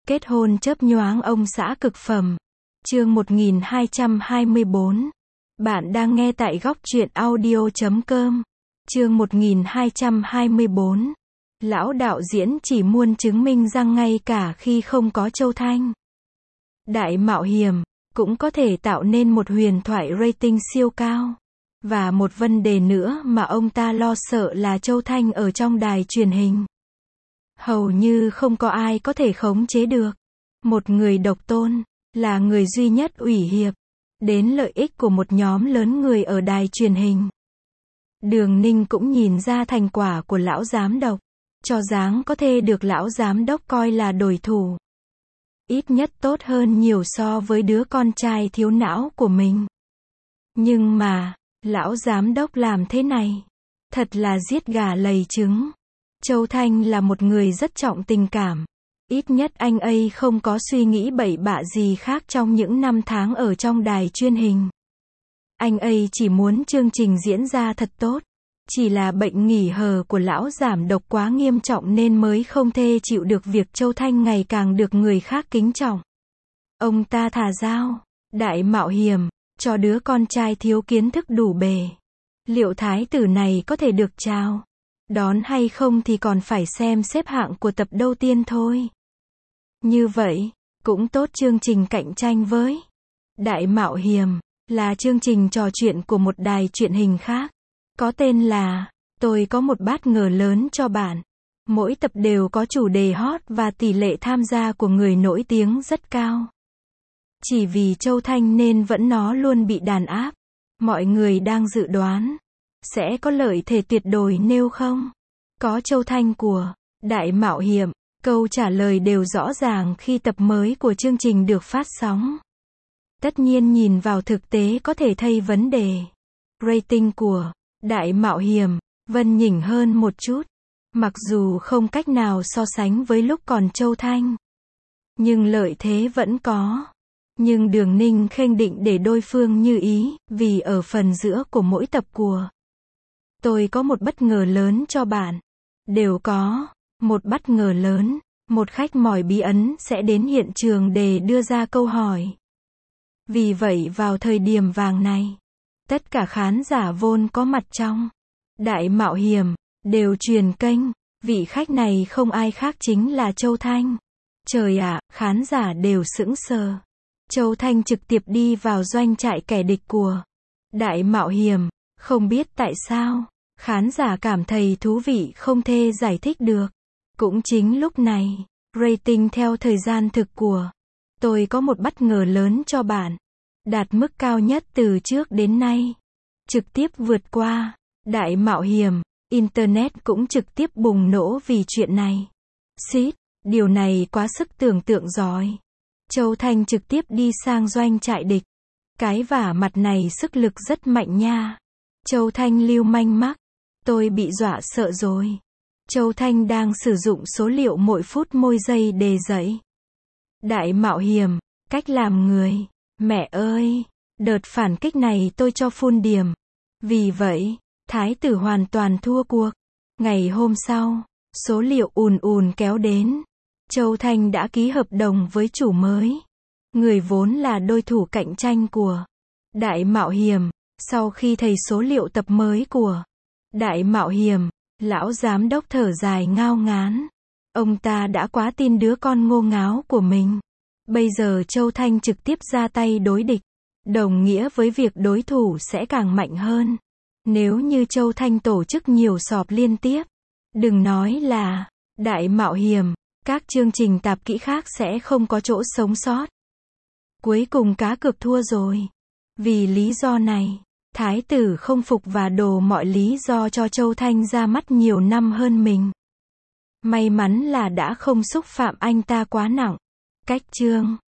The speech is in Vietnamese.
Kết hôn chớp nhoáng ông xã cực phẩm. Chương 1224. Bạn đang nghe tại góc truyện audio.com. Chương 1224. Lão đạo diễn chỉ muốn chứng minh rằng ngay cả khi không có Châu Thanh, đại mạo hiểm cũng có thể tạo nên một huyền thoại rating siêu cao. Và một vấn đề nữa mà ông ta lo sợ là Châu Thanh ở trong đài truyền hình hầu như không có ai có thể khống chế được. Một người độc tôn, là người duy nhất ủy hiệp đến lợi ích của một nhóm lớn người ở đài truyền hình. Đường Ninh cũng nhìn ra thành quả của lão giám đốc, cho rằng có thể được lão giám đốc coi là đối thủ. Ít nhất tốt hơn nhiều so với đứa con trai thiếu não của mình. Nhưng mà, lão giám đốc làm thế này, thật là giết gà lầy trứng. Châu Thanh là một người rất trọng tình cảm. Ít nhất anh ấy không có suy nghĩ bậy bạ gì khác trong những năm tháng ở trong đài truyền hình. Anh ấy chỉ muốn chương trình diễn ra thật tốt. Chỉ là bệnh nghỉ hờ của lão giám đốc quá nghiêm trọng nên mới không thể chịu được việc Châu Thanh ngày càng được người khác kính trọng. Ông ta thà giao đại mạo hiểm cho đứa con trai thiếu kiến thức đủ bề. Liệu thái tử này có thể được chào đón hay không thì còn phải xem xếp hạng của tập đầu tiên thôi. Như vậy, cũng tốt. Chương trình cạnh tranh với đại mạo hiểm là chương trình trò chuyện của một đài truyền hình khác, có tên là Tôi có một bất ngờ lớn cho bạn. Mỗi tập đều có chủ đề hot và tỷ lệ tham gia của người nổi tiếng rất cao. Chỉ vì Châu Thanh nên vẫn nó luôn bị đàn áp. Mọi người đang dự đoán sẽ có lợi thế tuyệt đối nếu không có Châu Thanh của đại mạo hiểm. Câu trả lời đều rõ ràng khi tập mới của chương trình được phát sóng. Tất nhiên nhìn vào thực tế có thể thấy vấn đề rating của đại mạo hiểm vần nhỉnh hơn một chút, mặc dù không cách nào so sánh với lúc còn Châu Thanh, nhưng lợi thế vẫn có. Nhưng Đường Ninh khênh định để đối phương như ý, vì ở phần giữa của mỗi tập của Tôi có một bất ngờ lớn cho bạn, đều có một bất ngờ lớn. Một khách mời bí ẩn sẽ đến hiện trường để đưa ra câu hỏi. Vì vậy vào thời điểm vàng này, tất cả khán giả vốn có mặt trong đại mạo hiểm đều truyền kênh. Vị khách này không ai khác chính là Châu Thanh. Trời ạ, khán giả đều sững sờ. Châu Thanh trực tiếp đi vào doanh trại kẻ địch của đại mạo hiểm. Không biết tại sao, khán giả cảm thấy thú vị không thể giải thích được. Cũng chính lúc này, rating theo thời gian thực của Tôi có một bất ngờ lớn cho bạn đạt mức cao nhất từ trước đến nay, trực tiếp vượt qua đại mạo hiểm. Internet cũng trực tiếp bùng nổ vì chuyện này. Xít, điều này quá sức tưởng tượng rồi. Châu Thanh trực tiếp đi sang doanh trại địch. Cái vả mặt này sức lực rất mạnh nha. Châu Thanh lưu manh mắc. Tôi bị dọa sợ rồi. Châu Thanh đang sử dụng số liệu mỗi phút mỗi giây để dạy đại mạo hiểm cách làm người. Mẹ ơi, đợt phản kích này tôi cho full điểm. Vì vậy, thái tử hoàn toàn thua cuộc. Ngày hôm sau, số liệu ùn ùn kéo đến. Châu Thanh đã ký hợp đồng với chủ mới, người vốn là đối thủ cạnh tranh của đại mạo hiểm. Sau khi thấy số liệu tập mới của đại mạo hiểm, lão giám đốc thở dài ngao ngán. Ông ta đã quá tin đứa con ngô ngáo của mình. Bây giờ Châu Thanh trực tiếp ra tay đối địch, đồng nghĩa với việc đối thủ sẽ càng mạnh hơn. Nếu như Châu Thanh tổ chức nhiều sọp liên tiếp, đừng nói là đại mạo hiểm, các chương trình tạp kỹ khác sẽ không có chỗ sống sót. Cuối cùng cá cược thua rồi. Vì lý do này, thái tử không phục và đổ mọi lý do cho Châu Thanh ra mắt nhiều năm hơn mình. May mắn là đã không xúc phạm anh ta quá nặng. Cách chương